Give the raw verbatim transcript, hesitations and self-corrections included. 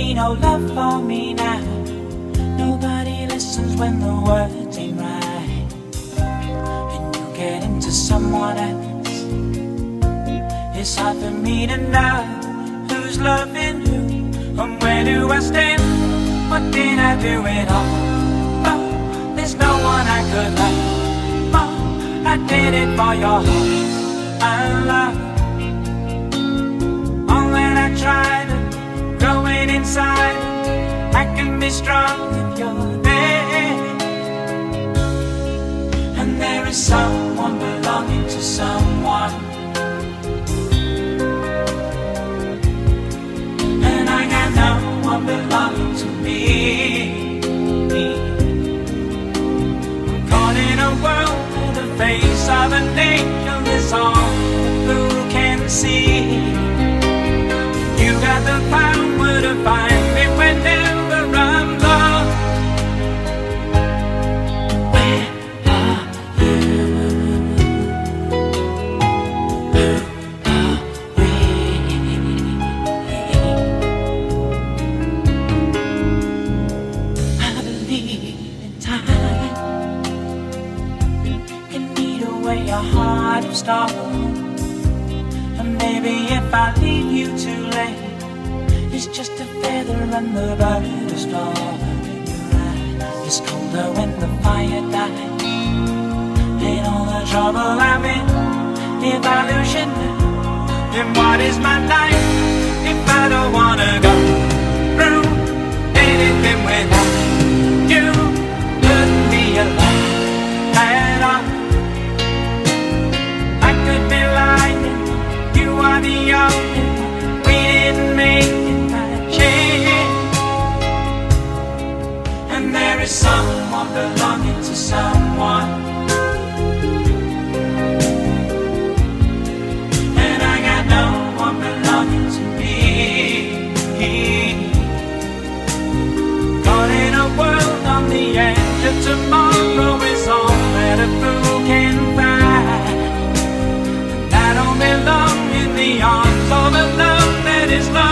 be no love for me now. Nobody listens when the words ain't right, and you get into someone else. It's hard for me to know who's loving who, and where do I stand? What did I do at all? Oh, there's no one I could love. Oh, I did it for your heart and love. All that I tried, going inside, I can be strong if you're there. And there is someone belonging to someone, and I got no one belonging to me. I'm caught in a world where the face of an angel is all who can see. You got the power to find me whenever I'm lost. Where are you? Who are we? I believe in time can eat away your heart of stone. And maybe if I leave you too late, it's just a feather and the bird is gone. It's colder when the fire dies. Ain't all the trouble I'm in. If I lose you now, then what is my life? If I don't wanna go through anything without you, couldn't be alive at all. I could be lying, you are the only one. We didn't make it by chance. And there is someone belonging to someone, and I got no one belonging to me. Caught in a world on the edge of tomorrow is all that a fool can find. I don't belong in the arms of a love that is love.